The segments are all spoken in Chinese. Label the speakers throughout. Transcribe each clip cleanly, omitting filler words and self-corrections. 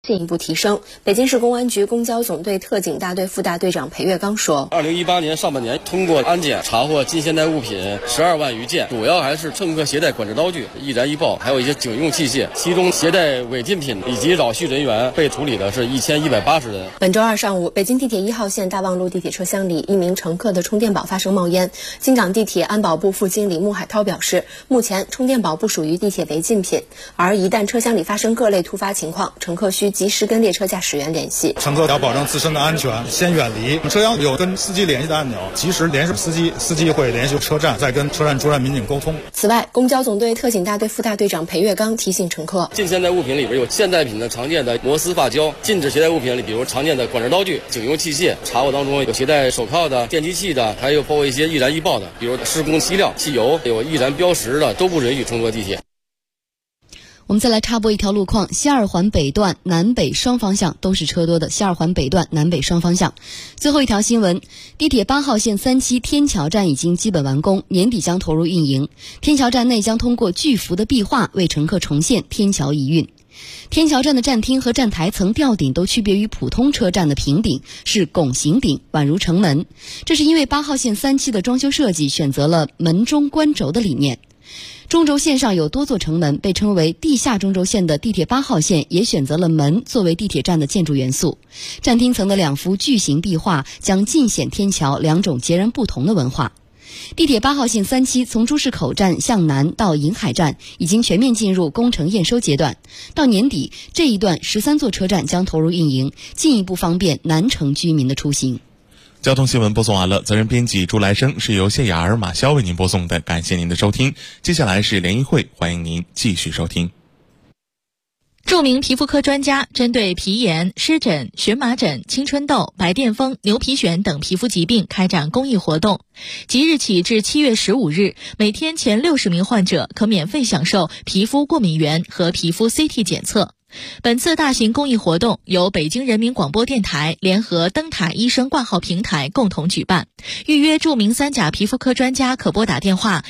Speaker 1: 进一步提升。北京市公安局公交总队特警大队副大队长裴月刚说
Speaker 2: ，2018年上半年通过安检查获近现代物品12万余件，主要还是乘客携带管制刀具、易燃易爆，还有一些警用器械，其中携带违禁品以及扰序人员被处理的是1180人。
Speaker 1: 本周二上午，北京地铁1号线大望路地铁车厢里，一名乘客的充电宝发生冒烟。京港地铁安保部副经理穆海涛表示，目前充电宝不属于地铁违禁品，而一旦车厢里发生各类突发情况，乘客需及时跟列车驾驶员联系。
Speaker 3: 乘客要保证自身的安全，先远离车厢，有跟司机联系的按钮，及时联系司机，司机会联系车站，再跟车站主任民警沟通。
Speaker 1: 此外，公交总队特警大队副大队长裴月刚提醒乘客，
Speaker 2: 近现代物品里边有现代品的常见的摩丝发胶，禁止携带物品里比如常见的管制刀具、警用器械，查获当中有携带手铐的、电击器的，还有包括一些易燃易爆的，比如施工漆料、汽油、有易燃标识的，都不允许乘坐地铁。
Speaker 4: 我们再来插播一条路况，西二环北段南北双方向都是车多的，西二环北段南北双方向。最后一条新闻，地铁8号线3期天桥站已经基本完工，年底将投入运营。天桥站内将通过巨幅的壁画为乘客重现天桥遗韵。天桥站的站厅和站台层吊顶都区别于普通车站的平顶，是拱形顶，宛如城门。这是因为8号线3期的装修设计选择了门中观轴的理念。中轴线上有多座城门，被称为地下中轴线的地铁8号线也选择了门作为地铁站的建筑元素。站厅层的2幅巨型壁画将尽显天桥2种截然不同的文化。地铁8号线3期从朱市口站向南到银海站已经全面进入工程验收阶段，到年底这一段13座车站将投入运营，进一步方便南城居民的出行。
Speaker 5: 交通新闻播送完了，责任编辑朱来生，是由谢雅儿、马潇为您播送的，感谢您的收听。接下来是联谊会，欢迎您继续收听。
Speaker 6: 著名皮肤科专家针对皮炎、湿疹、荨麻疹、青春痘、白癜风、牛皮癣等皮肤疾病开展公益活动。即日起至7月15日，每天前60名患者可免费享受皮肤过敏原和皮肤 CT 检测。本次大型公益活动由北京人民广播电台联合灯塔医生挂号平台共同举办。预约著名3甲皮肤科专家可拨打电话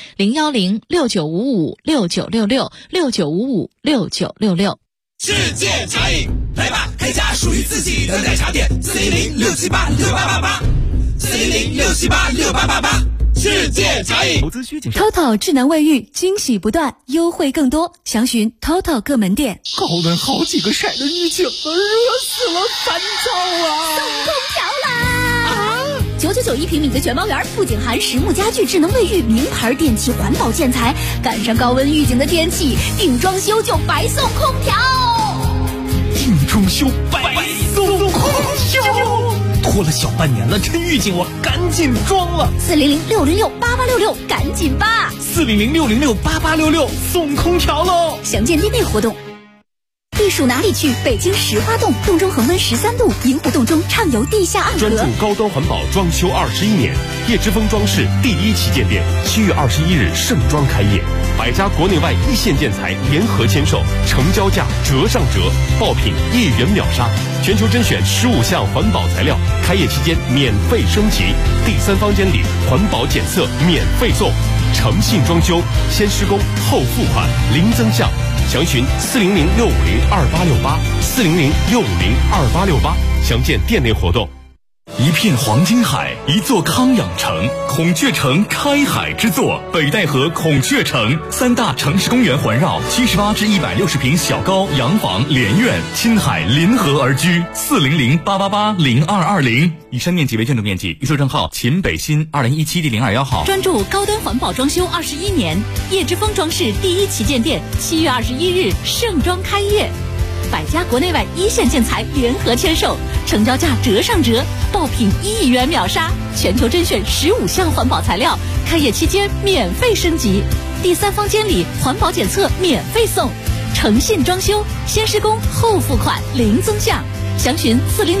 Speaker 6: 010-6955-6966
Speaker 7: 世界茶饮，来吧，开家属于自己的奶茶店，410-678-6888，410-678-6888，世界茶饮。
Speaker 8: 投资需谨慎。TOTO 智能卫浴，惊喜不断，优惠更多，详询 TOTO 各门店。
Speaker 9: 高温好几个晒的预警，热死了，烦躁啊！
Speaker 8: 送空调啦！999一平米的全包园，不仅含实木家具、智能卫浴、名牌电器、环保建材，赶上高温预警的天气，定装修就白送空调。
Speaker 9: 定装修白送空调，拖了小半年了，趁预警我赶紧装了。
Speaker 8: 400-606-8866，赶紧吧
Speaker 9: ！400-606-8866，送空调喽！
Speaker 8: 详见店内活动。避暑哪里去？北京石花洞，洞中恒温13度，银湖洞中畅游地下暗河。
Speaker 10: 专注高端环保装修21年，叶之峰装饰第1旗舰店7月21日盛装开业，100家国内外一线建材联合签售，成交价折上折，爆品1元秒杀，全球甄选15项环保材料，开业期间免费升级，第3房间里环保检测免费送，诚信装修，先施工后付款，零增项。详询400-650-2868，400-650-2868，详见店内活动。
Speaker 11: 一片黄金海，一座康养城，孔雀城开海之作，北戴河孔雀城，3大城市公园环绕，78至160平小高洋房连院，亲海临河而居，400-888-0220。以上面积为建筑面积，预售证号秦北新2017第021号。
Speaker 8: 专注高端环保装修21年，叶之峰装饰第1旗舰店7月21日盛装开业，100家国内外一线建材联合签售，成交价折上折，爆品1亿元秒杀，全球甄选15项环保材料，开业期间免费升级，第3房间里环保检测免费送，诚信装修，先施工后付款，零增项。详询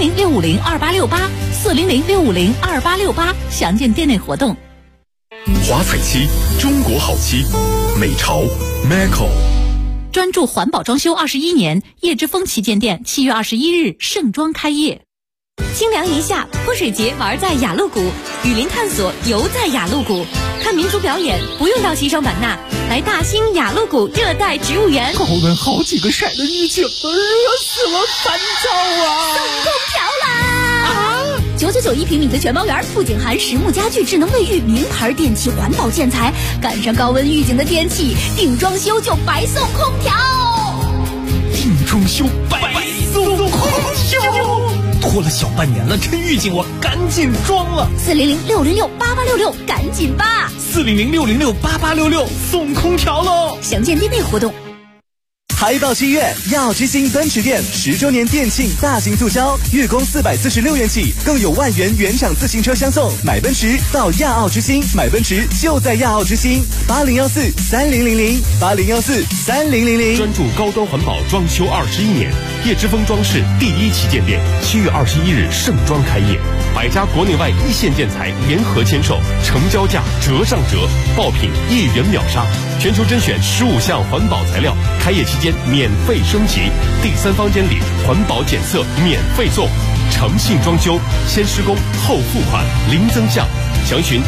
Speaker 8: 400-650-2868，400-650-2868，详见店内活动。
Speaker 11: 华彩漆，中国好漆，美潮 Maco。
Speaker 8: 专注环保装修21年，叶之峰旗舰店7月21日盛装开业。 清凉一夏，泼水节玩在雅鹿谷，雨林探索游在雅鹿谷，看民族表演不用到西双版纳，来大兴雅鹿谷热带植物园。
Speaker 9: 高温好几个晒的预警，热死了，烦躁啊！
Speaker 8: 送空调啦！999一平米的全包园，不仅含实木家具、智能卫浴、名牌电器、环保建材，赶上高温预警的天气，定装修就白送空调。
Speaker 9: 定装修白送空调。拖了小半年了，趁预警我赶紧装了。
Speaker 8: 400-606-8866，赶紧吧
Speaker 9: ！400-606-8866，送空调喽！
Speaker 8: 详见店内活动。
Speaker 12: 海报7月，亚奥之星奔驰店10周年店庆大型促销，月供446元起，更有万元原厂自行车相送。买奔驰到亚奥之星，买奔驰就在亚奥之星。8014-3000，8014-3000。
Speaker 10: 专注高端环保装修21年，叶之峰装饰第1旗舰店7月21日盛装开业，百家国内外一线建材联合签售，成交价折上折，爆品1元秒杀，全球甄选15项环保材料，开业期间免费升级，第3房间里环保检测免费送，诚信装修，先施工后付款，零增项，详询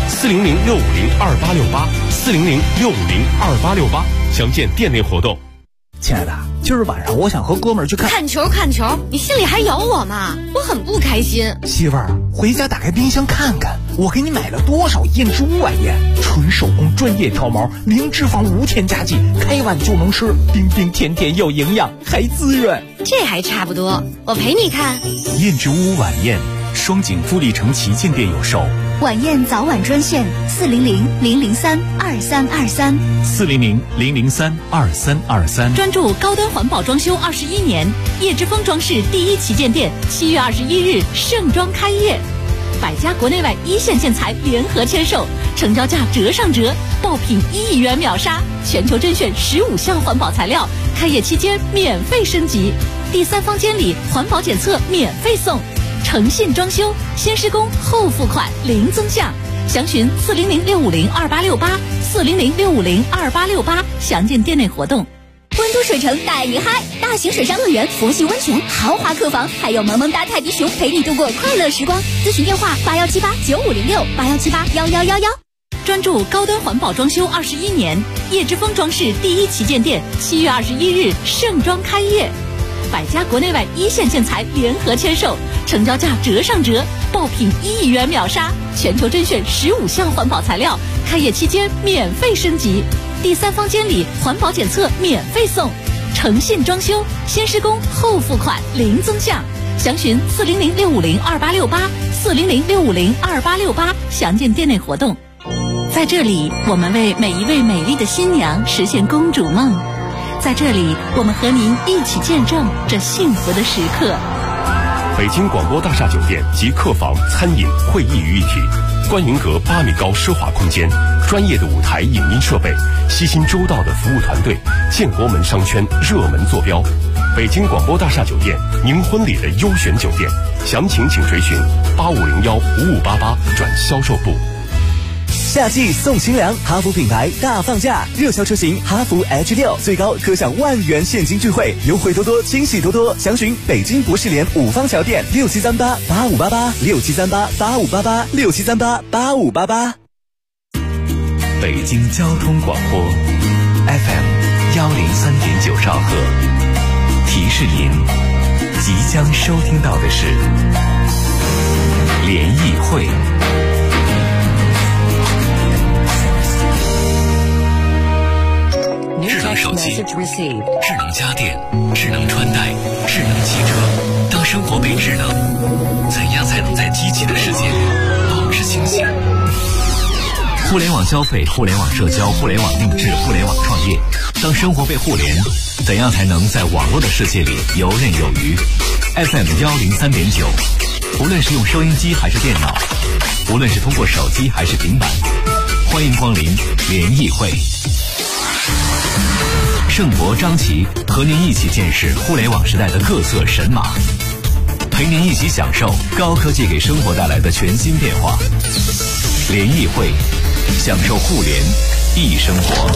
Speaker 10: 400-650-2868，400-650-2868，详见店内活动。
Speaker 9: 亲爱的，今儿晚上我想和哥们儿去
Speaker 1: 看球，你心里还有我吗？我很不开心。
Speaker 9: 媳妇儿，回家打开冰箱看看，我给你买了多少燕之屋晚宴，纯手工专业挑毛，零脂肪无添加剂，开碗就能吃，冰冰甜甜又营养，还滋润。
Speaker 1: 这还差不多，我陪你看。
Speaker 11: 燕之屋晚宴，双井富力城旗舰店有售。
Speaker 8: 晚宴早晚专线400-003-2323，400-003-2323。专注高端环保装修21年，叶之峰装饰第1旗舰店7月21日盛装开业，百家国内外一线建材联合签售，成交价折上折，爆品1亿元秒杀，全球甄选15项环保材料，开业期间免费升级，第3房间里环保检测免费送。诚信装修，先施工后付款，零增项，详询400-650-2868，400-650-2868，详见店内活动。温都水城带你嗨，大型水上乐园、佛系温泉、豪华客房，还有萌萌哒泰迪熊陪你度过快乐时光。咨询电话81789506，81781111。专注高端环保装修21年，叶之峰装饰第1旗舰店7月21日盛装开业，百家国内外一线建材联合签售，成交价折上折，爆品1亿元秒杀，全球甄选15项环保材料，开业期间免费升级，第3房间里环保检测免费送，诚信装修，先施工后付款，零增项，详询400-650-2868，400-650-2868，详见店内活动。在这里，我们为每一位美丽的新娘实现公主梦。在这里，我们和您一起见证这幸福的时刻。
Speaker 10: 北京广播大厦酒店集客房、餐饮、会议于一体，观云阁8米高奢华空间，专业的舞台影音设备，悉心周到的服务团队，建国门商圈热门坐标。北京广播大厦酒店，您婚礼的优选酒店，详情请垂询8501-5588转销售部。
Speaker 12: 夏季送新娘，哈弗品牌大放价，热销车型哈弗 H6 最高可享10000元现金钜惠，优惠多多，惊喜多多。详询北京博士联5方桥店6738-8588，6738-8588，6738-8588。
Speaker 11: 北京交通广播 FM 103.9兆赫，提示您即将收听到的是联谊会。智能手机、智能家电、智能穿戴、智能汽车，当生活被智能，怎样才能在机器的世界里保持清醒？互联网消费、互联网社交、互联网定制、互联网创业，当生活被互联，怎样才能在网络的世界里游刃有余？ FM 103.9，无论是用收音机还是电脑，无论是通过手机还是平板，欢迎光临联谊会。盛博、张琪和您一起见识互联网时代的各色神马，陪您一起享受高科技给生活带来的全新变化。联谊会，享受互联易生活。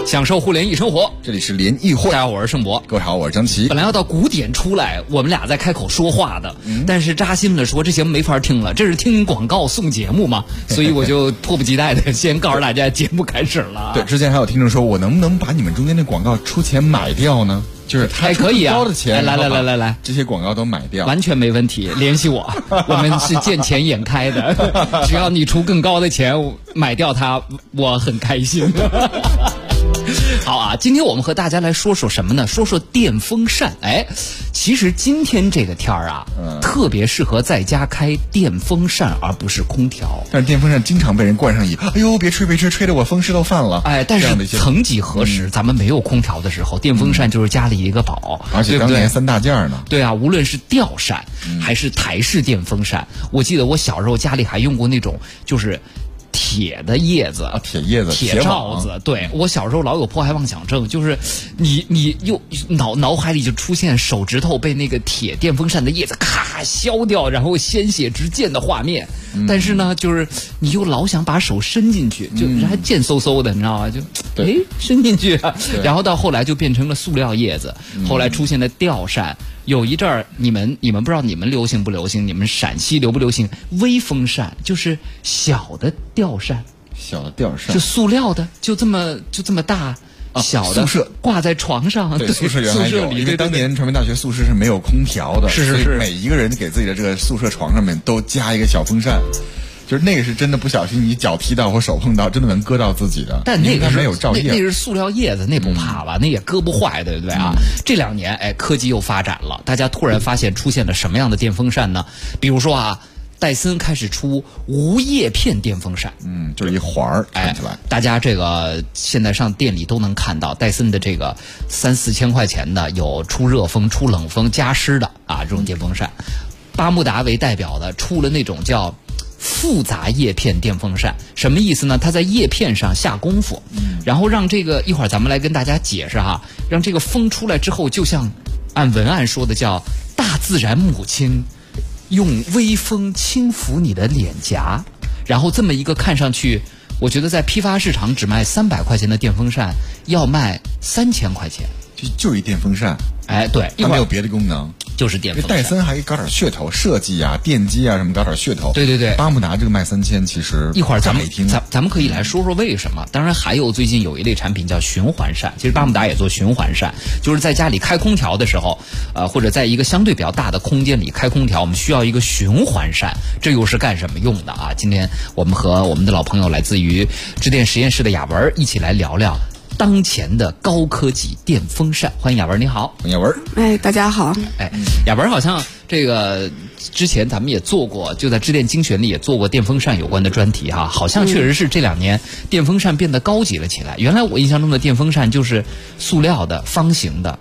Speaker 9: 享受互联易生活。
Speaker 13: 这里是联谊会，
Speaker 9: 大家好，我是盛博。
Speaker 13: 各位好，我是张琪。
Speaker 9: 本来要到古典出来，我们俩在开口说话的，但是扎心了说这节目没法听了，这是听广告送节目嘛，所以我就迫不及待的先告诉大家节目开始了。
Speaker 13: 对，之前还有听众说我能不能把你们中间的广告出钱买掉呢？就是他
Speaker 9: 可以啊，
Speaker 13: 高的钱，
Speaker 9: 来，
Speaker 13: 这些广告都买掉，
Speaker 9: 完全没问题，联系我，我们是见钱眼开的，只要你出更高的钱买掉它，我很开心。好啊，今天我们和大家来说说什么呢？说说电风扇。其实今天这个天儿啊，特别适合在家开电风扇，而不是空调。
Speaker 13: 但是电风扇经常被人冠上以“哎呦，别吹，吹得我风湿都犯了”。
Speaker 9: 但是曾几何时，咱们没有空调的时候，电风扇就是家里一个宝，
Speaker 13: 而且当年3大件呢。
Speaker 9: 对啊，无论是吊扇还是台式电风扇，我记得我小时候家里还用过那种就是铁的叶子，铁罩子。对，我小时候老有迫害妄想症，就是你又脑海里就出现手指头被那个铁电风扇的叶子咔削掉，然后鲜血直溅的画面。但是呢，就是你又老想把手伸进去，就还贱嗖嗖的，你知道吗？就伸进去啊。然后到后来就变成了塑料叶子，后来出现了吊扇。有一阵儿，你们不知道你们流行不流行？你们陕西流不流行微风扇？就是小的吊扇，是塑料的，就这么大。小的
Speaker 13: 宿舍
Speaker 9: 挂在床上，
Speaker 13: 对，宿舍原来有，因为当年传媒大学宿舍是没有空调的，
Speaker 9: 是，
Speaker 13: 每一个人给自己的这个宿舍床上面都加一个小风扇。就是那个是真的不小心你脚踢到或手碰到，真的能割到自己的。
Speaker 9: 但那个
Speaker 13: 没有照叶，
Speaker 9: 那是塑料叶子，那不怕吧？那也割不坏，对不对啊？这2年，科技又发展了，大家突然发现出现了什么样的电风扇呢？比如说啊，戴森开始出无叶片电风扇，
Speaker 13: 就是一环儿看起来。
Speaker 9: 大家这个现在上店里都能看到戴森的这个3-4千块钱的，有出热风、出冷风、加湿的啊，这种电风扇。巴慕达为代表的出了那种叫复杂叶片电风扇，什么意思呢？它在叶片上下功夫，然后让这个一会儿咱们来跟大家解释哈，让这个风出来之后，就像按文案说的叫大自然母亲用微风轻抚你的脸颊，然后这么一个看上去，我觉得在批发市场只卖300块钱的电风扇，要卖3000块钱，
Speaker 13: 就一电风扇。
Speaker 9: 对，
Speaker 13: 它没有别的功能，
Speaker 9: 就是电风扇。
Speaker 13: 戴森还搞点噱头，设计啊、电机啊什么搞点噱头。
Speaker 9: 对，
Speaker 13: 巴慕达这个卖3000，其实
Speaker 9: 一会儿咱们可以来说说为什么。当然还有最近有一类产品叫循环扇，其实巴慕达也做循环扇，就是在家里开空调的时候，或者在一个相对比较大的空间里开空调，我们需要一个循环扇，这又是干什么用的啊？今天我们和我们的老朋友来自于致电实验室的雅文一起来聊聊当前的高科技电风扇。欢迎雅文，你好。
Speaker 13: 欢迎雅文。
Speaker 14: 大家好。
Speaker 9: 雅文好像这个之前咱们也做过，就在致电精选里也做过电风扇有关的专题哈。好像确实是这2年电风扇变得高级了起来。原来我印象中的电风扇就是塑料的、方形的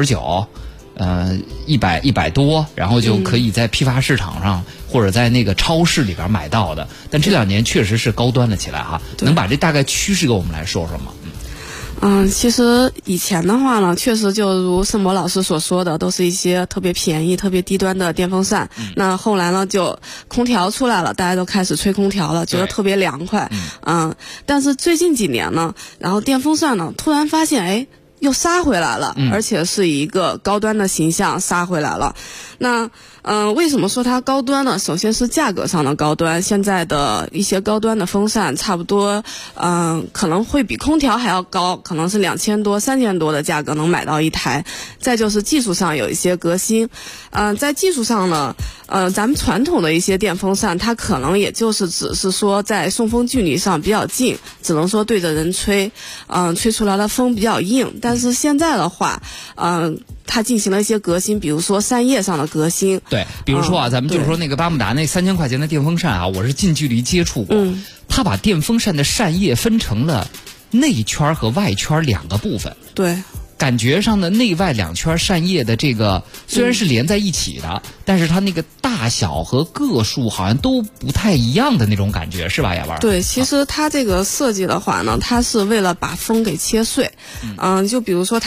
Speaker 9: ，99。100多，然后就可以在批发市场上或者在那个超市里边买到的。但这2年确实是高端了起来哈。能把这大概趋势给我们来说说吗？
Speaker 14: 其实以前的话呢，确实就如盛博老师所说的，都是一些特别便宜、特别低端的电风扇。那后来呢，就空调出来了，大家都开始吹空调了，觉得特别凉快。但是最近几年呢，然后电风扇呢，突然发现，又杀回来了，而且是以一个高端的形象杀回来了。那为什么说它高端呢？首先是价格上的高端，现在的一些高端的风扇差不多，可能会比空调还要高，可能是2000多、3000多的价格能买到一台。再就是技术上有一些革新，在技术上呢，咱们传统的一些电风扇，它可能也就是只是说在送风距离上比较近，只能说对着人吹，吹出来的风比较硬。但是现在的话，它进行了一些革新，比如说扇叶上的革新。
Speaker 9: 对，比如说咱们就说那个巴慕达那3000块钱的电风扇啊，我是近距离接触过。它把电风扇的扇叶分成了内圈和外圈2个部分。
Speaker 14: 对。
Speaker 9: 感觉上的内外2圈扇叶的这个虽然是连在一起的，但是它那个大小和个数好像都不太一样的那种感觉，是吧，雅文？
Speaker 14: 对，其实它这个设计的话呢，它是为了把风给切碎。就比如说它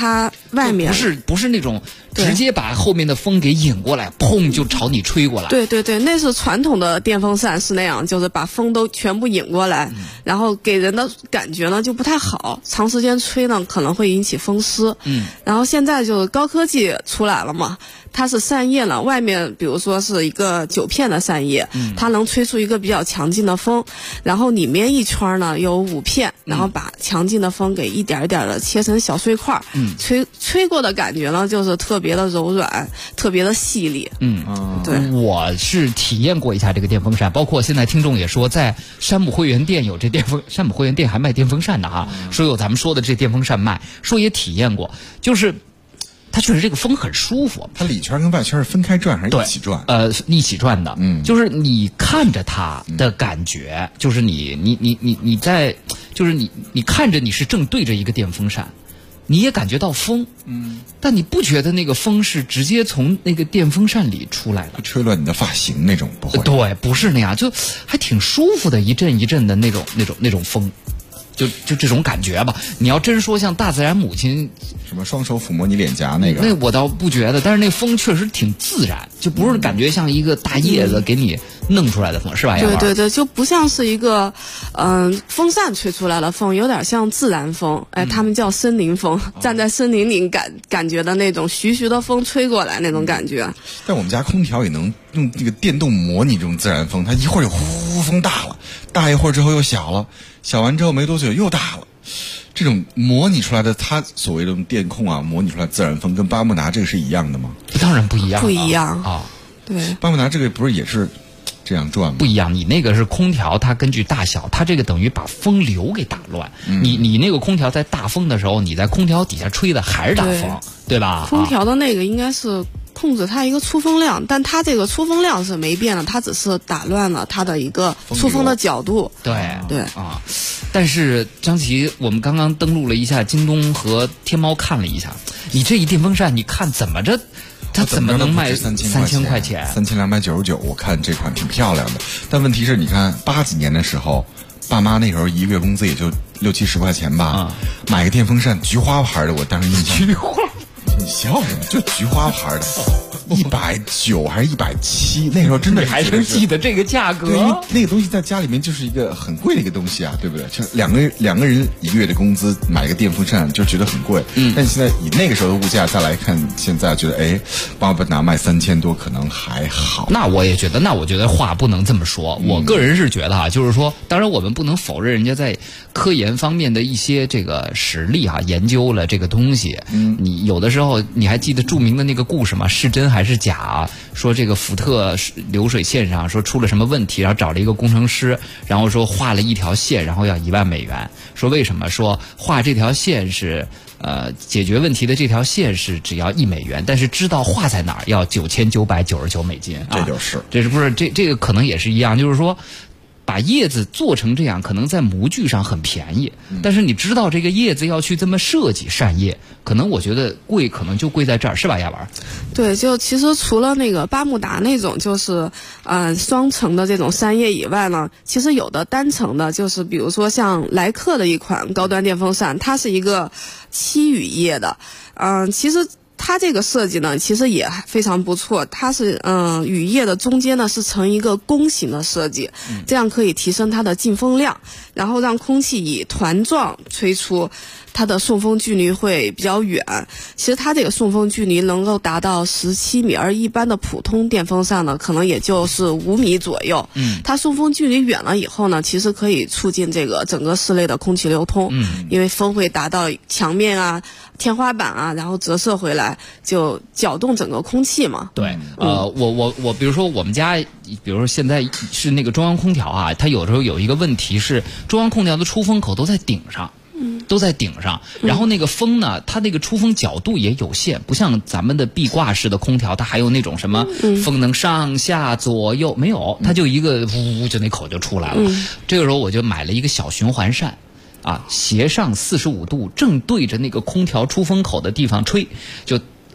Speaker 14: 外面
Speaker 15: 不是那种直接把后面的风给引过来，砰就朝你吹过来。
Speaker 14: 对对对，那是传统的电风扇是那样，就是把风都全部引过来，然后给人的感觉呢就不太好，长时间吹呢可能会引起风湿。然后现在就是高科技出来了嘛，它是扇叶呢，外面比如说是一个9片的扇叶，它能吹出一个比较强劲的风，然后里面一圈呢有5片，然后把强劲的风给一点一点的切成小碎块，吹过的感觉呢就是特别的柔软，特别的细腻。对，
Speaker 15: 我是体验过一下这个电风扇，包括现在听众也说在山姆会员店有这山姆会员店还卖电风扇的哈，说有咱们说的这电风扇卖，说也体验过，就是它确实这个风很舒服。
Speaker 13: 它里圈跟外圈是分开转还是一起转？
Speaker 15: 一起转的。就是你看着它的感觉，就是你在，就是你看着你是正对着一个电风扇，你也感觉到风，但你不觉得那个风是直接从那个电风扇里出来的，
Speaker 13: 吹乱你的发型那种不会。
Speaker 15: 对，不是那样，就还挺舒服的，一阵一阵的那种风。就这种感觉吧。你要真说像大自然母亲
Speaker 13: 什么双手抚摸你脸颊那个，
Speaker 15: 那我倒不觉得，但是那风确实挺自然，就不是感觉像一个大叶子给你弄出来的风，是吧？
Speaker 14: 对对对，就不像是一个风扇吹出来的风，有点像自然风。哎，他们叫森林风，站在森林里感觉的那种徐徐的风吹过来那种感觉。
Speaker 13: 但我们家空调也能用这个电动模拟这种自然风，它一会儿就呼风大了，大一会儿之后又小了，小完之后没多久又大了。这种模拟出来的，它所谓的电控啊，模拟出来自然风跟巴慕达这个是一样的吗？
Speaker 15: 当然不一样，
Speaker 14: 不一样
Speaker 15: 啊。
Speaker 14: 对，
Speaker 13: 巴慕达这个不是也是这样转吗？
Speaker 15: 不一样，你那个是空调，它根据大小，它这个等于把风流给打乱。你那个空调在大风的时候，你在空调底下吹的还是大风，对吧？
Speaker 14: 空调的那个应该是控制它一个出风量，但它这个出风量是没变的，它只是打乱了它的一个出风的角度。
Speaker 15: 对啊，但是张琪，我们刚刚登录了一下京东和天猫看了一下，你这一电风扇，你看怎么着？它怎么能卖3000块钱
Speaker 13: ？3299，我看这款挺漂亮的。但问题是，你看80几年的时候，爸妈那时候一个月工资也就60、70块钱吧，买个电风扇菊花牌的，我当时印象。
Speaker 15: 菊花？
Speaker 13: 你笑什么？就菊花牌的，190还是170？那时候真的
Speaker 15: 你还能记得这个价格？
Speaker 13: 对，因为那个东西在家里面就是一个很贵的一个东西啊，对不对？就两个人一个月的工资买个电风扇就觉得很贵。但现在以那个时候的物价再来看，现在觉得巴慕达卖3000多可能还好。
Speaker 15: 那我也觉得，我觉得话不能这么说。我个人是觉得就是说，当然我们不能否认人家在科研方面的一些这个实力研究了这个东西。你有的时候你还记得著名的那个故事吗？是真还是假？说这个福特流水线上说出了什么问题，然后找了一个工程师，然后说画了一条线，然后要1万美元。说为什么？说画这条线是解决问题的这条线是只要1美元，但是知道画在哪儿要9999美金。
Speaker 13: 这就是
Speaker 15: 这是不是这个可能也是一样，就是说。把叶子做成这样，可能在模具上很便宜，但是你知道这个叶子要去这么设计扇叶，可能我觉得贵，可能就贵在这儿，是吧，亚文？
Speaker 14: 对，就其实除了那个巴慕达那种就是双层的这种扇叶以外呢，其实有的单层的，就是比如说像莱克的一款高端电风扇，它是一个7羽叶的，其实。它这个设计呢，其实也非常不错。它是羽叶的中间呢是呈一个弓形的设计，这样可以提升它的进风量，然后让空气以团状吹出，它的送风距离会比较远。其实它这个送风距离能够达到17米，而一般的普通电风扇呢，可能也就是5米左右。它送风距离远了以后呢，其实可以促进这个整个室内的空气流通。因为风会达到墙面啊、天花板啊，然后折射回来，就搅动整个空气嘛。
Speaker 15: 对，我比如说我们家，比如说现在是那个中央空调啊，它有时候有一个问题是中央空调的出风口都在顶上。都在顶上，然后那个风呢，它那个出风角度也有限，不像咱们的壁挂式的空调，它还有那种什么风能上下左右，没有，它就一个呜就那口就出来了。这个时候我就买了一个小循环扇，斜上45度，正对着那个空调出风口的地方吹，就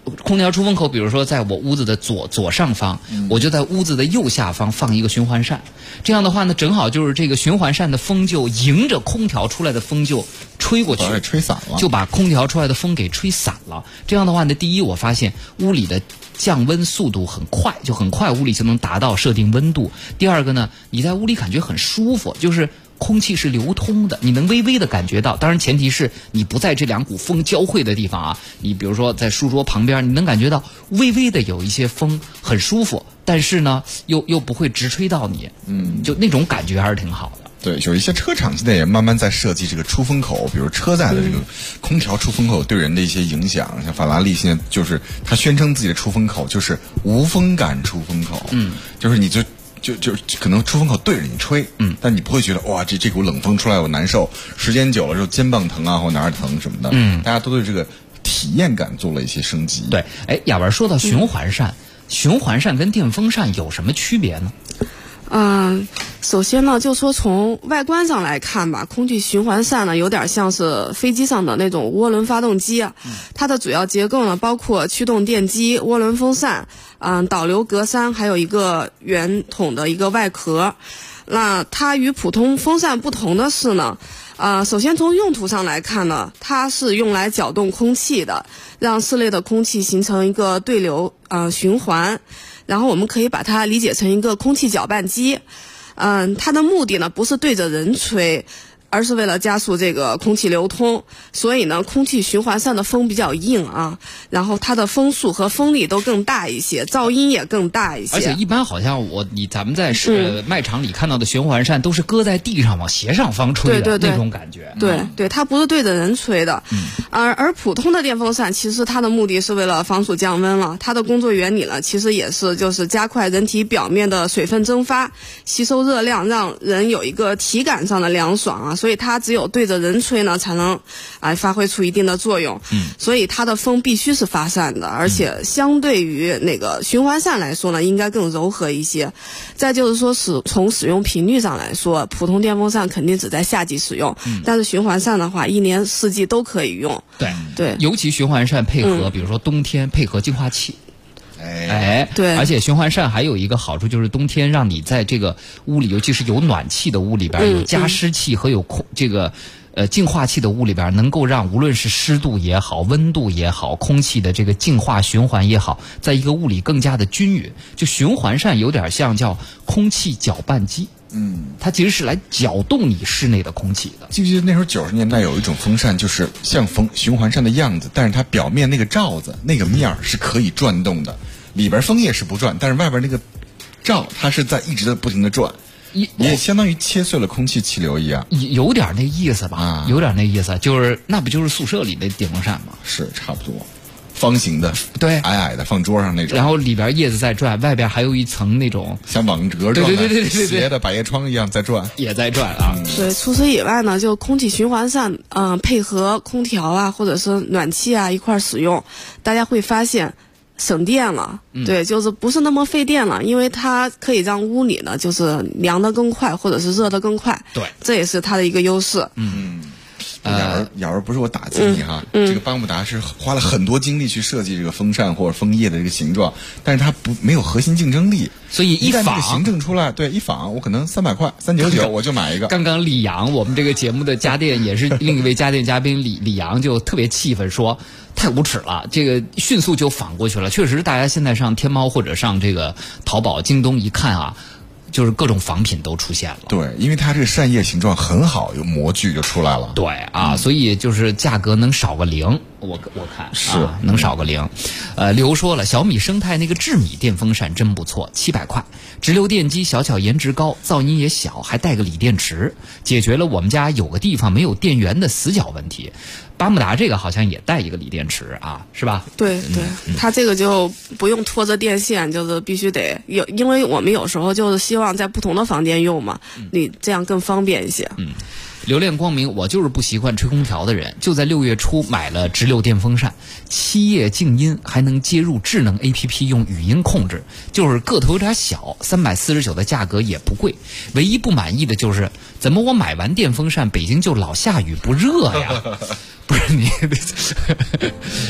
Speaker 15: 空调出风口，比如说在我屋子的左上方，我就在屋子的右下方放一个循环扇。这样的话呢，正好就是这个循环扇的风就迎着空调出来的风就吹过去，
Speaker 13: 吹散了，
Speaker 15: 就把空调出来的风给吹散了。这样的话呢，第一，我发现屋里的降温速度很快，就很快屋里就能达到设定温度。第二个呢，你在屋里感觉很舒服，就是空气是流通的，你能微微的感觉到。当然前提是你不在这两股风交汇的地方啊，你比如说在书桌旁边，你能感觉到微微的有一些风，很舒服，但是呢又不会直吹到你，就那种感觉还是挺好的。
Speaker 13: 对，有一些车厂现在也慢慢在设计这个出风口，比如车载的这个空调出风口对人的一些影响。像法拉利现在就是它宣称自己的出风口就是无风感出风口，就是你就可能出风口对着你吹，但你不会觉得哇这股冷风出来我难受，时间久了之后肩膀疼啊或哪儿疼什么的，大家都对这个体验感做了一些升级。
Speaker 15: 对，雅文说到循环扇，循环扇跟电风扇有什么区别呢？
Speaker 14: 首先呢，就说从外观上来看吧，空气循环扇呢有点像是飞机上的那种涡轮发动机啊。它的主要结构呢包括驱动电机、涡轮风扇、导流格栅，还有一个圆筒的一个外壳。那它与普通风扇不同的是呢，首先从用途上来看呢，它是用来搅动空气的，让室内的空气形成一个对流循环。然后我们可以把它理解成一个空气搅拌机，它的目的呢不是对着人吹，而是为了加速这个空气流通。所以呢，空气循环扇的风比较硬啊，然后它的风速和风力都更大一些，噪音也更大一些。
Speaker 15: 而且一般好像咱们在卖场里看到的循环扇都是搁在地上往斜上方吹的，那种感觉。
Speaker 14: 对，它不是对着人吹的。而普通的电风扇其实它的目的是为了防暑降温了，它的工作原理呢其实也是就是加快人体表面的水分蒸发，吸收热量，让人有一个体感上的凉爽啊。所以它只有对着人吹呢才能发挥出一定的作用。所以它的风必须是发散的，而且相对于那个循环扇来说呢应该更柔和一些。再就是说从使用频率上来说，普通电风扇肯定只在夏季使用，但是循环扇的话一年四季都可以用。
Speaker 15: 对，尤其循环扇配合比如说冬天配合净化器。对，而且循环扇还有一个好处就是冬天让你在这个屋里，尤其是有暖气的屋里边，有加湿器和有净化器的屋里边，能够让无论是湿度也好、温度也好、空气的这个净化循环也好，在一个屋里更加的均匀。就循环扇有点像叫空气搅拌机。它其实是来搅动你室内的空气的。
Speaker 13: 记不记得那时候90年代有一种风扇，就是像循环扇的样子，但是它表面那个罩子那个面是可以转动的，里边枫叶是不转，但是外边那个罩它是在一直的不停的转，也相当于切碎了空气气流一样，
Speaker 15: 有点那意思吧？有点那意思，就是那不就是宿舍里的电风扇吗？
Speaker 13: 是差不多。方形的，
Speaker 15: 对，
Speaker 13: 矮矮的放桌上那种，
Speaker 15: 然后里边叶子在转，外边还有一层那种
Speaker 13: 像网格状的，
Speaker 15: 对
Speaker 13: 斜的百叶窗一样在转，
Speaker 15: 也在转啊。
Speaker 14: 对，除此以外呢，就空气循环扇，配合空调啊，或者是暖气啊一块使用，大家会发现省电了。对，就是不是那么费电了，因为它可以让屋里呢就是凉得更快，或者是热得更快。
Speaker 15: 对，
Speaker 14: 这也是它的一个优势。
Speaker 13: 雅儿不是我打击你哈，这个巴慕达是花了很多精力去设计这个风扇或者枫叶的这个形状，但是它没有核心竞争力，
Speaker 15: 所以
Speaker 13: 一旦这个行政出来，对，一仿我可能300块399我就买一个。
Speaker 15: 刚刚李阳，我们这个节目的家电也是另一位家电嘉宾李阳就特别气愤说。太无耻了，这个迅速就仿过去了。确实，大家现在上天猫或者上这个淘宝、京东一看啊，就是各种仿品都出现了。
Speaker 13: 对，因为它这个扇叶形状很好，有模具就出来了。
Speaker 15: 对啊，所以就是价格能少个0，我看
Speaker 13: 是
Speaker 15: 能少个0。刘说了，小米生态那个智米电风扇真不错，700块，直流电机，小巧颜值高，噪音也小，还带个锂电池，解决了我们家有个地方没有电源的死角问题。巴慕达这个好像也带一个锂电池啊，是吧？
Speaker 14: 对，它这个就不用拖着电线，就是必须得有，因为我们有时候就是希望在不同的房间用嘛，你这样更方便一些。
Speaker 15: 留恋光明，我就是不习惯吹空调的人，就在6月初买了直流电风扇，7叶静音，还能接入智能 APP 用语音控制，就是个头有点小，349的价格也不贵。唯一不满意的就是怎么我买完电风扇北京就老下雨不热呀？不是你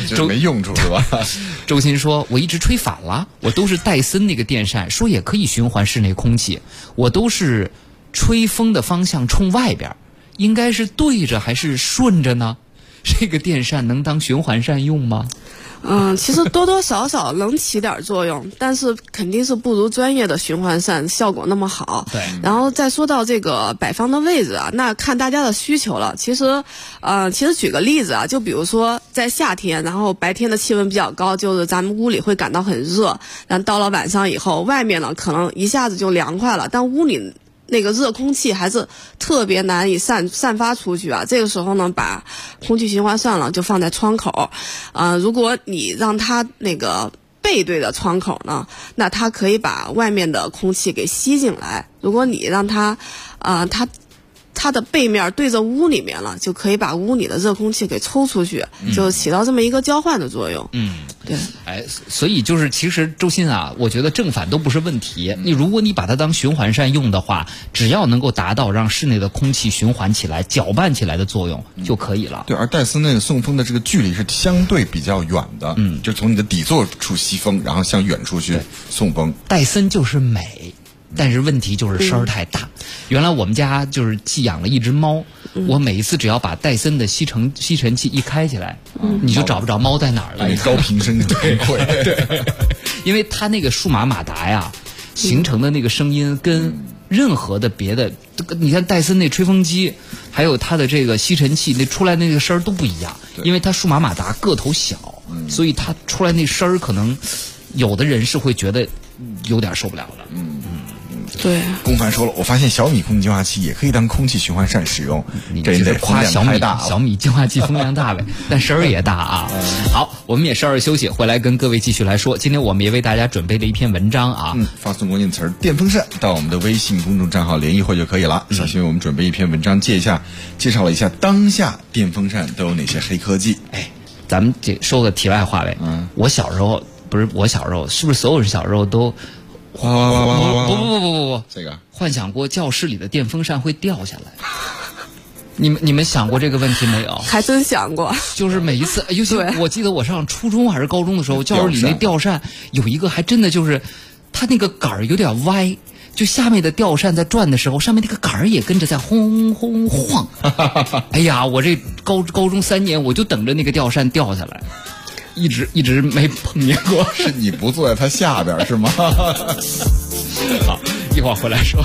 Speaker 13: 这没用处是吧？
Speaker 15: 周鑫说：“我一直吹反了，我都是戴森那个电扇，说也可以循环室内空气，我都是吹风的方向冲外边，应该是对着还是顺着呢？这个电扇能当循环扇用吗？”
Speaker 14: 其实多多少少能起点作用，但是肯定是不如专业的循环扇效果那么好。
Speaker 15: 对。
Speaker 14: 然后再说到这个摆放的位置啊，那看大家的需求了。其实举个例子啊，就比如说在夏天，然后白天的气温比较高，就是咱们屋里会感到很热，然后到了晚上以后，外面呢可能一下子就凉快了，但屋里那个热空气还是特别难以散发出去啊。这个时候呢，把空气循环扇了就放在窗口，如果你让它那个背对着窗口呢，那它可以把外面的空气给吸进来。如果你让它它的背面对着屋里面了，就可以把屋里的热空气给抽出去，就起到这么一个交换的作用。对。
Speaker 15: 所以就是其实周鑫啊，我觉得正反都不是问题。如果你把它当循环扇用的话，只要能够达到让室内的空气循环起来、搅拌起来的作用就可以了。
Speaker 13: 对，而戴森那个送风的这个距离是相对比较远的，就从你的底座处吸风，然后向远处去送风。
Speaker 15: 戴森就是美。但是问题就是声儿太大。原来我们家就是寄养了一只猫，我每一次只要把戴森的吸尘器一开起来，你就找不着猫在哪儿了。
Speaker 13: 你高频声就崩溃。
Speaker 15: 对，因为它那个数码马达呀，形成的那个声音跟任何的别的，你看戴森那吹风机，还有它的这个吸尘器，那出来那个声儿都不一样。因为它数码马达个头小，所以它出来那声儿可能有的人是会觉得有点受不了的。
Speaker 14: 对，
Speaker 13: 龚凡说了，我发现小米空气净化器也可以当空气循环扇使用。
Speaker 15: 这也得夸小米净化器风量大呗，但声儿也大啊。好，我们也稍事休息，回来跟各位继续来说。今天我们也为大家准备了一篇文章啊，
Speaker 13: 发送关键词电风扇到我们的微信公众账号联谊会就可以了。小新为我们准备一篇文章，介绍了一下当下电风扇都有哪些黑科技。
Speaker 15: 咱们说个题外话呗。我小时候是不是所有人小时候都
Speaker 13: 哗哗哗哗哗！
Speaker 15: 不，
Speaker 13: 这个
Speaker 15: 幻想过教室里的电风扇会掉下来。你们想过这个问题没有？
Speaker 14: 还真想过。
Speaker 15: 就是每一次，尤其我记得我上初中还是高中的时候，教室里那吊扇有一个还真的就是它那个杆儿有点歪，就下面的吊扇在转的时候，上面那个杆儿也跟着在轰轰晃。哎呀，我这高中3年我就等着那个吊扇掉下来。一直没碰见过。
Speaker 13: 是你不坐在它下边是吗？
Speaker 15: 好，一会儿回来说。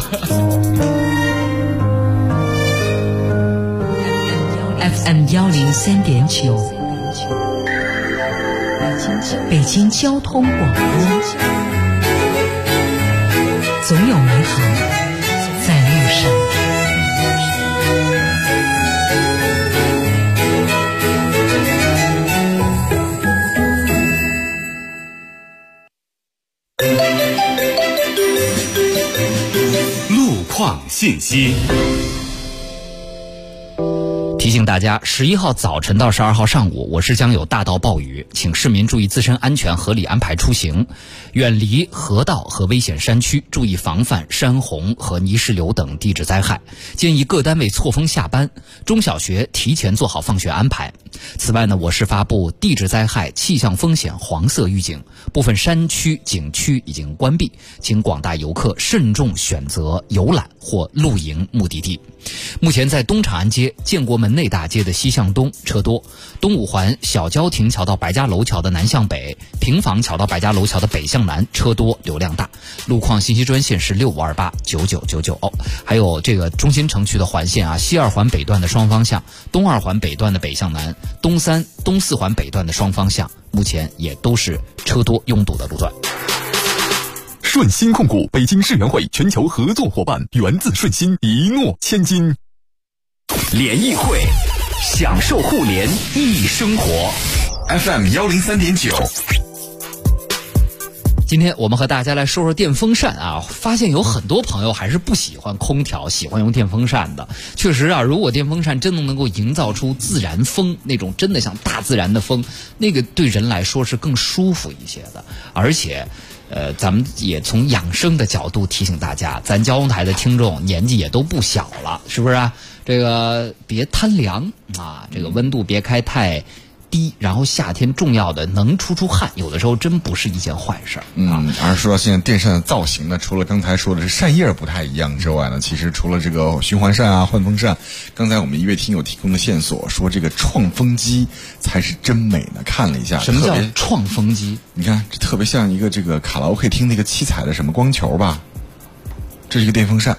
Speaker 16: FM 103.9，北京交通广播，总有美好在路上。
Speaker 10: 路况信息。
Speaker 15: 提醒大家，11号早晨到12号上午，我市将有大到暴雨，请市民注意自身安全，合理安排出行，远离河道和危险山区，注意防范山洪和泥石流等地质灾害。建议各单位错峰下班，中小学提前做好放学安排。此外呢，我市发布地质灾害气象风险黄色预警，部分山区景区已经关闭，请广大游客慎重选择游览或露营目的地。目前在东长安街、建国门内大街的西向东车多，东五环小交亭桥到白家楼桥的南向北，平房桥到白家楼桥的北向南车多流量大。路况信息专线是65289999。还有这个中心城区的环线啊，西二环北段的双方向，东二环北段的北向南，东三、东四环北段的双方向，目前也都是车多拥堵的路段。
Speaker 17: 顺鑫控股，北京世园会全球合作伙伴，源自顺鑫，一诺千金。
Speaker 11: 联谊会，享受互联易生活。FM 103.9。
Speaker 15: 今天我们和大家来说说电风扇啊，发现有很多朋友还是不喜欢空调，喜欢用电风扇的。确实啊，如果电风扇真的能够营造出自然风，那种真的像大自然的风，那个对人来说是更舒服一些的。而且咱们也从养生的角度提醒大家，咱交通台的听众年纪也都不小了，是不是啊？这个别贪凉啊，这个温度别开太低，然后夏天重要的能出汗，有的时候真不是一件坏事
Speaker 13: 而说到现在电扇的造型呢，除了刚才说的是扇叶不太一样之外呢，其实除了这个循环扇啊、换风扇，刚才我们一位听友提供的线索说，这个创风机才是真美呢。看了一下，
Speaker 15: 什么叫创风机？
Speaker 13: 你看，这特别像一个这个卡拉 OK 厅那个七彩的什么光球吧？这是一个电风扇。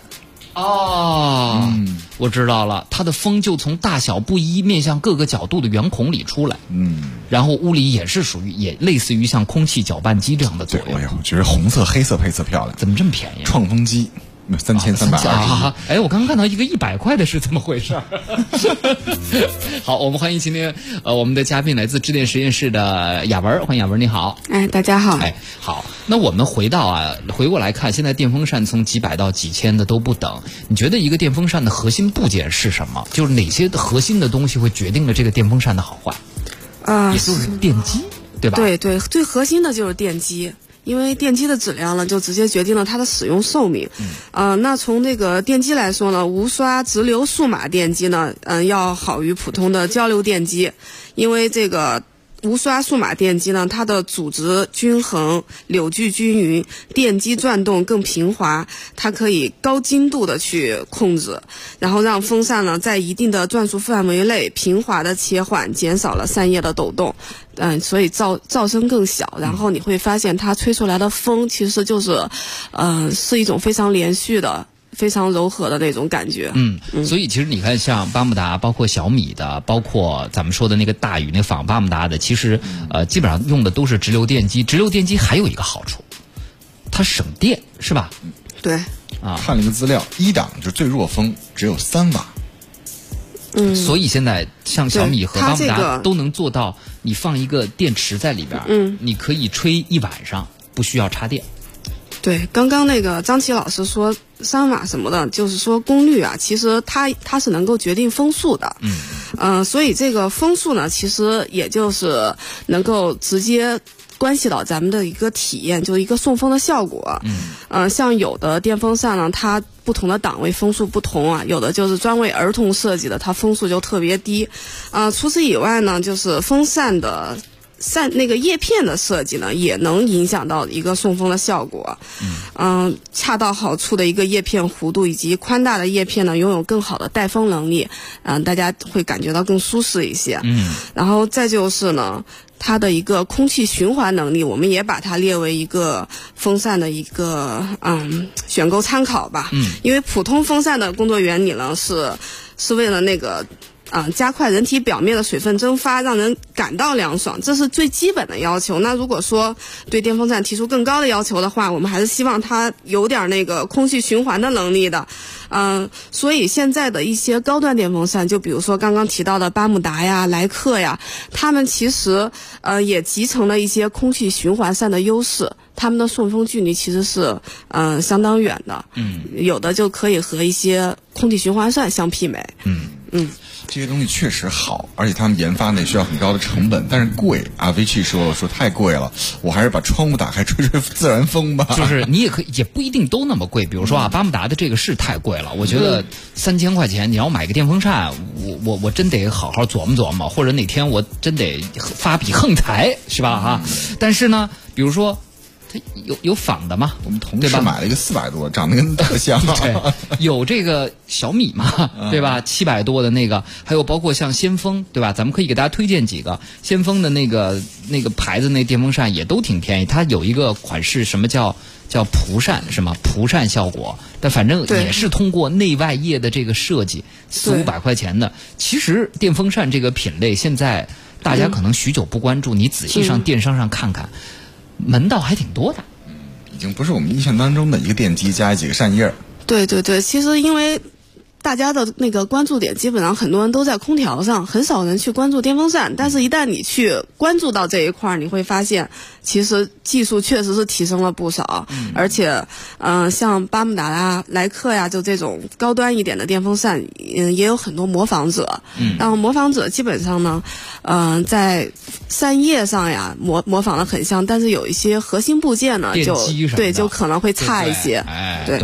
Speaker 15: 我知道了，它的风就从大小不一、面向各个角度的圆孔里出来。然后屋里也是属于也类似于像空气搅拌机这样的作用。
Speaker 13: 对，我觉得红色、黑色配色漂亮。
Speaker 15: 怎么这么便宜？
Speaker 13: 创风机。3320。
Speaker 15: 哎，我刚刚看到一个100块的是怎么回事？好，我们欢迎今天我们的嘉宾来自致电实验室的雅文，欢迎雅文，你好。
Speaker 14: 大家好。
Speaker 15: 好，那我们回过来看，现在电风扇从几百到几千的都不等。你觉得一个电风扇的核心部件是什么？就是哪些核心的东西会决定了这个电风扇的好坏？也就是电机，对吧？
Speaker 14: 对，最核心的就是电机。因为电机的质量呢，就直接决定了它的使用寿命。那从这个电机来说呢，无刷直流数码电机呢，要好于普通的交流电机，因为这个无刷数码电机呢，它的阻值均衡、扭矩均匀，电机转动更平滑，它可以高精度的去控制，然后让风扇呢在一定的转速范围内平滑的切换，减少了扇叶的抖动。所以噪声更小，然后你会发现它吹出来的风其实就是，是一种非常连续的、非常柔和的那种感觉。
Speaker 15: 所以其实你看，像巴慕达，包括小米的，包括咱们说的那个大宇那仿巴慕达的，其实基本上用的都是直流电机。直流电机还有一个好处，它省电，是吧？
Speaker 14: 对。
Speaker 13: 看了一个资料，1档就是最弱风只有3瓦。
Speaker 15: 所以现在像小米和巴慕达都能做到，你放一个电池在里边，你可以吹一晚上，不需要插电。
Speaker 14: 对，刚刚那个张琪老师说3瓦什么的，就是说功率啊，其实它是能够决定风速的。所以这个风速呢，其实也就是能够直接关系到咱们的一个体验，就是一个送风的效果。像有的电风扇呢，它不同的档位风速不同啊，有的就是专为儿童设计的，它风速就特别低。除此以外呢，就是风扇的那个叶片的设计呢，也能影响到一个送风的效果。恰到好处的一个叶片弧度以及宽大的叶片呢，拥有更好的带风能力，大家会感觉到更舒适一些。然后再就是呢，它的一个空气循环能力，我们也把它列为一个风扇的一个选购参考吧。因为普通风扇的工作原理呢，是为了那个加快人体表面的水分蒸发，让人感到凉爽，这是最基本的要求。那如果说对电风扇提出更高的要求的话，我们还是希望它有点那个空气循环的能力的。所以现在的一些高端电风扇，就比如说刚刚提到的巴慕达呀、莱克呀，他们其实也集成了一些空气循环扇的优势。他们的送风距离其实是相当远的，有的就可以和一些空气循环扇相媲美。
Speaker 13: 这些东西确实好，而且他们研发呢也需要很高的成本，但是贵啊。Vichy 说太贵了，我还是把窗户打开吹吹自然风吧。
Speaker 15: 就是你也不一定都那么贵，比如说巴慕达的这个是太贵了，我觉得3000块钱你要买个电风扇，我真得好好琢磨琢磨，或者哪天我真得发笔横财，是吧？但是呢，比如说它有仿的嘛，
Speaker 13: 我们同事买了一个400多，长得跟特像。
Speaker 15: 对，有这个小米嘛，对吧？700多的那个，还有包括像先锋，对吧？咱们可以给大家推荐几个先锋的那个牌子，那电风扇也都挺便宜。它有一个款式，什么叫蒲扇，是吗？蒲扇效果，但反正也是通过内外叶的这个设计，400-500块钱的。其实电风扇这个品类，现在大家可能许久不关注，你仔细上电商上看看。门道还挺多的，
Speaker 13: 已经不是我们印象当中的一个电机加几个扇叶。
Speaker 14: 对，其实因为大家的那个关注点基本上很多人都在空调上，很少人去关注电风扇。但是一旦你去关注到这一块，你会发现其实技术确实是提升了不少。而且像巴慕达呀、莱克呀，就这种高端一点的电风扇，也有很多模仿者。然后模仿者基本上呢在扇叶上呀模仿的很像，但是有一些核心部件呢就可能会差一些。
Speaker 15: 对。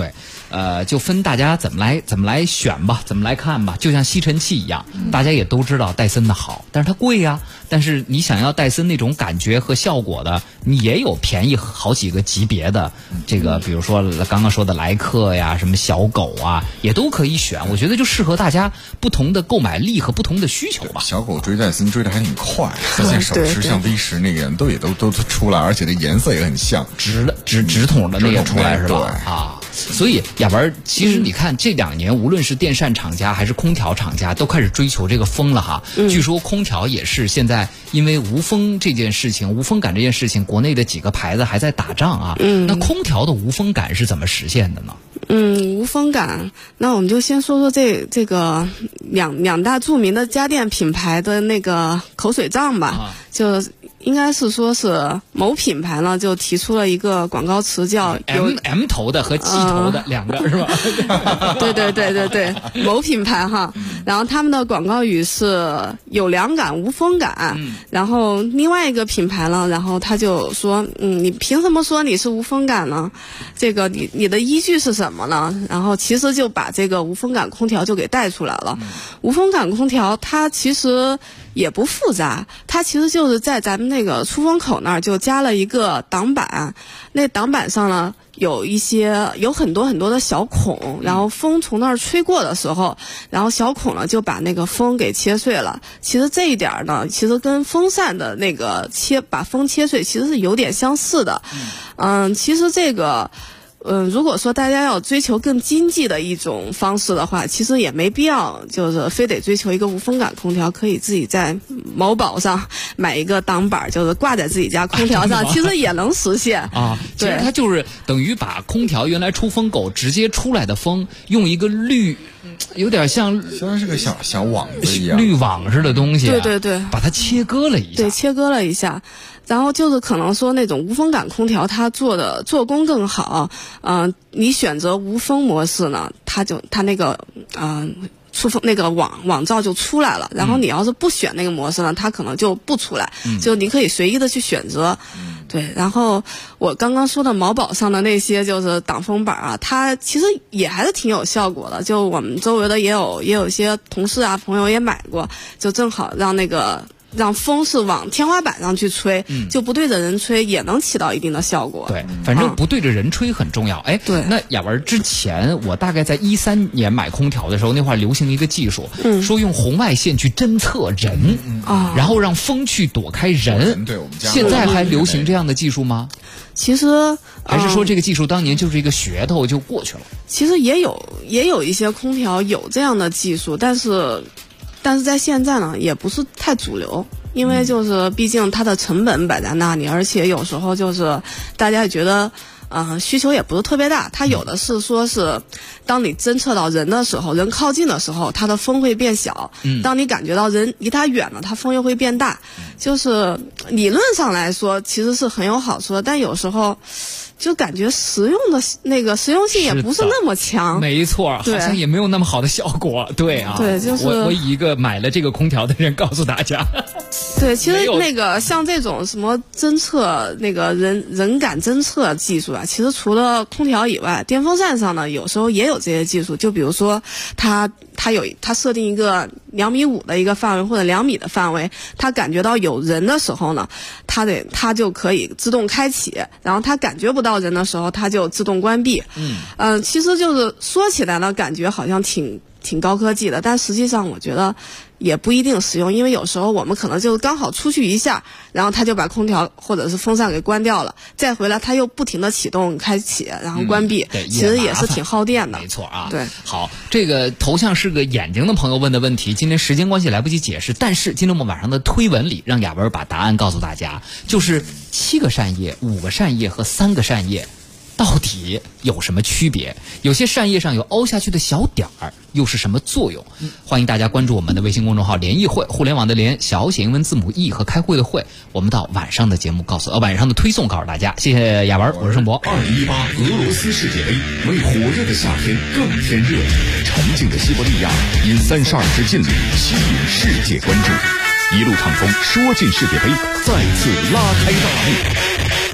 Speaker 15: 就分大家怎么来选吧，怎么来看吧。就像吸尘器一样，大家也都知道戴森的好，但是它贵呀。但是你想要戴森那种感觉和效果的，你也有便宜好几个级别的，这个比如说刚刚说的莱克呀，什么小狗啊，也都可以选。我觉得就适合大家不同的购买力和不同的需求吧。
Speaker 13: 小狗追戴森追的还挺快，现在手持像 V10那个都出来，而且那颜色也很像，
Speaker 15: 直筒的那个出来是吧？啊。所以亚文，其实你看这2年，无论是电扇厂家还是空调厂家，都开始追求这个风了哈。据说空调也是现在因为无风这件事情，无风感这件事情，国内的几个牌子还在打仗啊。那空调的无风感是怎么实现的呢？
Speaker 14: 无风感，那我们就先说说这个两大著名的家电品牌的那个口水仗吧。就应该是说是某品牌呢就提出了一个广告词叫
Speaker 15: M 头的和 G 头的2个是吧？
Speaker 14: 对，某品牌哈。然后他们的广告语是有凉感无风感。然后另外一个品牌呢，然后他就说你凭什么说你是无风感呢？这个你的依据是什么呢？然后其实就把这个无风感空调就给带出来了。无风感空调它其实也不复杂，它其实就是在咱们那个出风口那儿就加了一个挡板，那挡板上呢有很多很多的小孔，然后风从那儿吹过的时候，然后小孔呢就把那个风给切碎了。其实这一点呢，其实跟风扇的那个把风切碎其实是有点相似的。其实这个如果说大家要追求更经济的一种方式的话，其实也没必要就是非得追求一个无风感空调，可以自己在某宝上买一个挡板，就是挂在自己家空调上，其实也能实现
Speaker 15: 啊。其实它就是等于把空调原来出风口直接出来的风，用一个有点像
Speaker 13: 是个小网子一样，
Speaker 15: 滤网似的东西，
Speaker 14: 对，
Speaker 15: 把它切割了一下，
Speaker 14: 对，切割了一下。然后就是可能说那种无风感空调它做工更好，你选择无风模式呢，它那个出风那个网罩就出来了。然后你要是不选那个模式呢，它可能就不出来，就你可以随意的去选择。对，然后我刚刚说的某宝上的那些就是挡风板啊，它其实也还是挺有效果的。就我们周围的也有一些同事啊朋友也买过，就正好让风是往天花板上去吹，就不对着人吹，也能起到一定的效果。
Speaker 15: 对，反正不对着人吹很重要。
Speaker 14: 对。
Speaker 15: 那亚文之前我大概在13年买空调的时候，那会儿流行一个技术，说用红外线去侦测人，然后让风去躲开人。
Speaker 13: 对，我们家
Speaker 15: 现在还流行这样的技术吗？
Speaker 14: 其实
Speaker 15: 还是说这个技术当年就是一个噱头就过去了？
Speaker 14: 其实也有一些空调有这样的技术，但是在现在呢也不是太主流，因为就是毕竟它的成本摆在那里，而且有时候就是大家也觉得需求也不是特别大。它有的是说是当你侦测到人的时候，人靠近的时候它的风会变小，当你感觉到人离它远了，它风又会变大。就是理论上来说其实是很有好处的，但有时候就感觉实用性也不是那么强。
Speaker 15: 没错，好像也没有那么好的效果。对啊，
Speaker 14: 对，就是
Speaker 15: 我以一个买了这个空调的人告诉大家。
Speaker 14: 对，其实像这种什么侦测那个人感侦测技术啊，其实除了空调以外，电风扇上呢有时候也有这些技术。就比如说它设定一个2.5米的一个范围或者2米的范围，它感觉到有人的时候呢，它就可以自动开启，然后它感觉不到人的时候，它就自动关闭。其实就是说起来呢，感觉好像挺高科技的，但实际上我觉得也不一定实用，因为有时候我们可能就刚好出去一下，然后它就把空调或者是风扇给关掉了，再回来它又不停的启动开启然后关闭，其实也是挺耗电的。
Speaker 15: 没错啊。
Speaker 14: 对，
Speaker 15: 好，这个头像是个眼睛的朋友问的问题，今天时间关系来不及解释，但是今天我们晚上的推文里让亚文把答案告诉大家，就是7个扇叶、5个扇叶和3个扇叶到底有什么区别？有些扇叶上有凹下去的小点儿，又是什么作用？欢迎大家关注我们的微信公众号联谊会，互联网的联，小写英文字母 E 和开会的会。我们到晚上的节目晚上的推送告诉大家。谢谢亚文，我是盛博。
Speaker 11: 2018俄罗斯世界杯为火热的夏天更添热，沉静的西伯利亚因32支劲旅吸引世界关注，一路畅风说进世界杯，再次拉开大幕。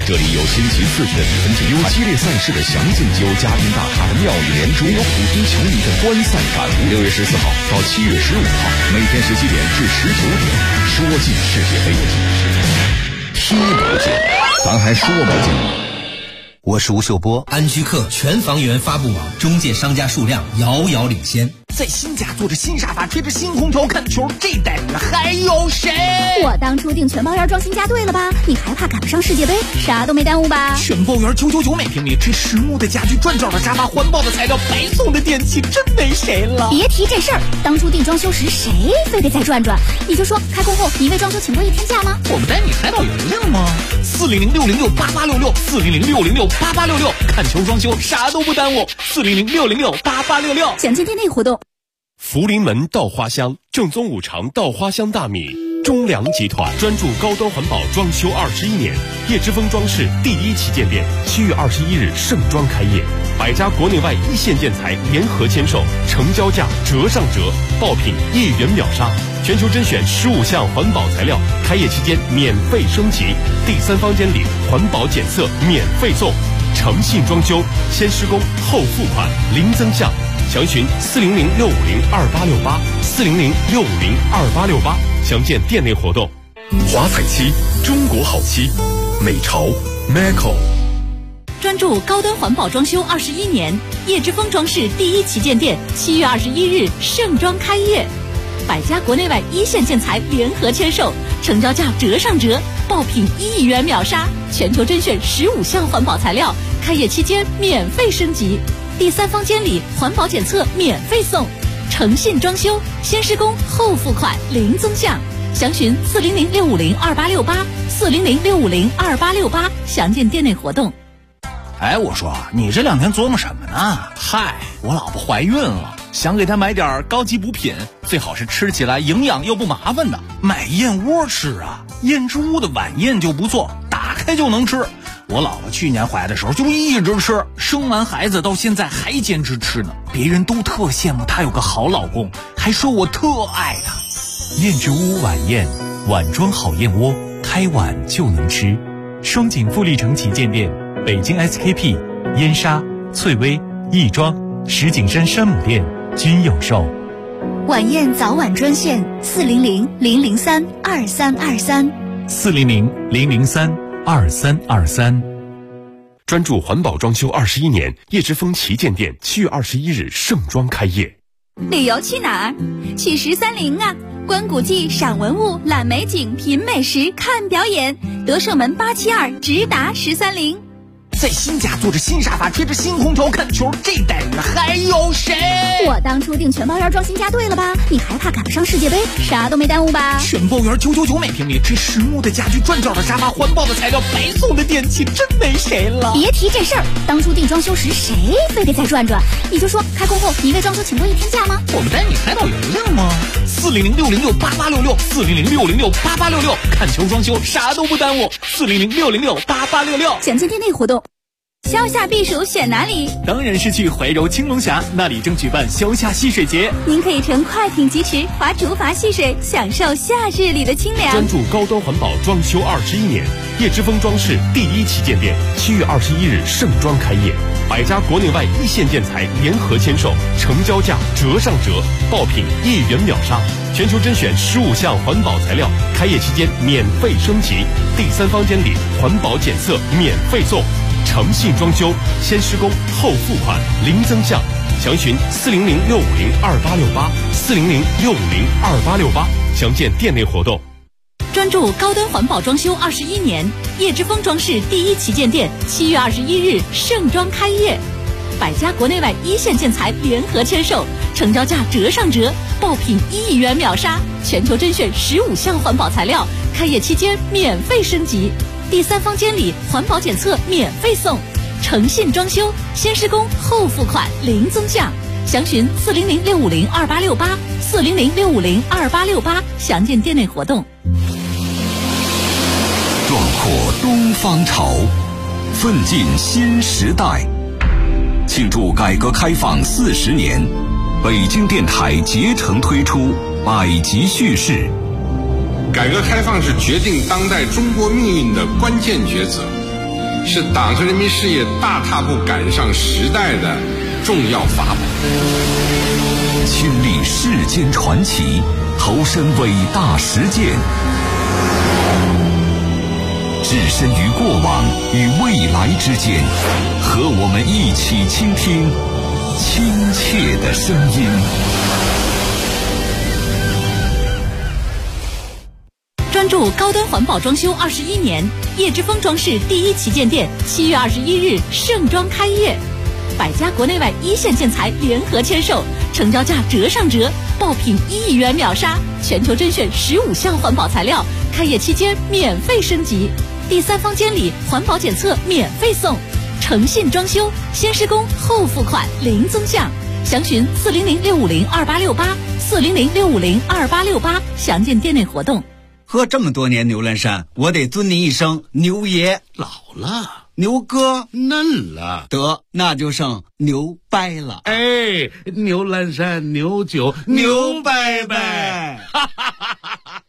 Speaker 18: 这里有星期4的比分解，有激烈赛事的详尽，有嘉宾大咖的妙语连珠，有普通球迷的观赛感悟。6月14号到7月15号，每天17点至19点，说尽世界杯，踢不进，咱还说不进。
Speaker 19: 我是吴秀波，安居客全房源发布网中介商家数量遥遥领先。
Speaker 9: 在新家坐着新沙发，吹着新空调看球，这待遇还有谁？
Speaker 20: 我当初订全包园装新家对了吧？你还怕赶不上世界杯？啥都没耽误吧？
Speaker 9: 全包园999每平米，这实木的家具，转角的沙发，环保的材料，白送的电器，真没谁了。
Speaker 20: 别提这事儿，当初订装修时谁非得再转转？你就说开工后你为装修请过一天假吗？
Speaker 9: 我们带你海岛游泳吗？400-606-8866，400-606-8866，看球装修啥都不耽误。400-606-8866，
Speaker 20: 详见店内活动。
Speaker 10: 福临门稻花香，正宗五常稻花香大米。中粮集团专注高端环保装修21年，叶之峰装饰第1旗舰店7月21日盛装开业，100家国内外一线建材联合签售，成交价折上折，爆品1元秒杀，全球甄选15项环保材料，开业期间免费升级，第3方监理环保检测免费送，诚信装修，先施工后付款，零增项。详询400-650-2868，400-650-2868，详见店内活动。
Speaker 17: 华彩漆，中国好漆，美潮 Maco。
Speaker 8: 专注高端环保装修21年，叶之峰装饰第1旗舰店7月21日盛装开业，100家国内外一线建材联合签售，成交价折上折，爆品1亿元秒杀，全球甄选15项环保材料，开业期间免费升级，第3方监理环保检测免费送，诚信装修，先施工后付款，零增项。详询400-650-2868，400-650-2868，详见店内活动。
Speaker 9: 哎，我说你这2天琢磨什么呢？嗨，我老婆怀孕了，想给她买点高级补品，最好是吃起来营养又不麻烦的。买燕窝吃啊，燕之屋的晚宴就不错，打开就能吃。我老婆去年怀的时候就一直吃，生完孩子到现在还坚持吃呢。别人都特羡慕她有个好老公，还说我特爱她。
Speaker 21: 燕之屋晚宴，碗装好燕窝，开碗就能吃。双井富力城旗舰店，北京 SKP、燕莎、翠微、亦庄、石景山山姆店均有售。
Speaker 20: 晚宴早晚专线400-003-2323。
Speaker 21: 400-003-2323。
Speaker 10: 专注环保装修21年，叶之峰旗舰店7月21日盛装开业。
Speaker 20: 旅游去哪儿？去130啊！观古迹、赏文物、览美景、品美食、看表演。德胜门872直达130。
Speaker 9: 在新家坐着新沙发，吹着新空调看球，这待遇还有谁？
Speaker 20: 我当初订全包园装新家对了吧？你还怕赶不上世界杯？啥都没耽误吧？
Speaker 9: 全包园999每平米，这实木的家具，转角的沙发，环保的材料，白送的电器，真没谁了。
Speaker 20: 别提这事儿，当初订装修时谁非得再转转？你就说开工后你为装修请过1天假吗？
Speaker 9: 我们带你海岛游泳吗？400-606-8866，400-606-8866，看球装修啥都不耽误。400-606-8866，
Speaker 20: 详见店内活动。消夏避暑选哪里？
Speaker 21: 当然是去怀柔青龙峡，那里正举办消夏戏水节。
Speaker 20: 您可以乘快艇疾驰，划竹筏戏水，享受夏日里的清凉。
Speaker 10: 专注高端环保装修21年，叶之峰装饰第1旗舰店7月21日盛装开业，100家国内外一线建材联合签售，成交价折上折，爆品1元秒杀，全球甄选15项环保材料，开业期间免费升级，第3方监理环保检测免费送，诚信装修，先施工后付款，零增项。详询400-650-2868，400-650-2868，详见店内活动。
Speaker 8: 专注高端环保装修21年，叶之峰装饰第1旗舰店7月21日盛装开业，100家国内外一线建材联合签售，成交价折上折，爆品1亿元秒杀，全球甄选15项环保材料，开业期间免费升级，第3方监理环保检测免费送，诚信装修，先施工后付款，零增项。详询400-650-2868，400-650-2868，详见店内活动。
Speaker 18: 壮阔东方潮，奋进新时代。庆祝改革开放40年，北京电台竭诚推出百集叙事。
Speaker 22: 改革开放是决定当代中国命运的关键抉择，
Speaker 3: 是党和人民事业大踏步赶上时代的重要法宝。
Speaker 11: 亲历世间传奇，投身伟大实践，置身于过往与未来之间，和我们一起倾听亲切的声音。
Speaker 8: 专注高端环保装修21年，叶之峰装饰第1旗舰店7月21日盛装开业，百家国内外一线建材联合签售，成交价折上折，爆品1亿元秒杀，全球甄选15项环保材料，开业期间免费升级，第3方监理环保检测免费送，诚信装修，先施工后付款零增项，详询400-650-2868，400-650-2868，详见店内活动。
Speaker 22: 喝这么多年牛栏山，我得尊您一声牛爷。
Speaker 23: 老了，
Speaker 22: 牛哥
Speaker 23: 嫩了，
Speaker 22: 得那就剩牛掰了。
Speaker 23: 哎，牛栏山牛酒牛掰掰，哈哈哈哈哈。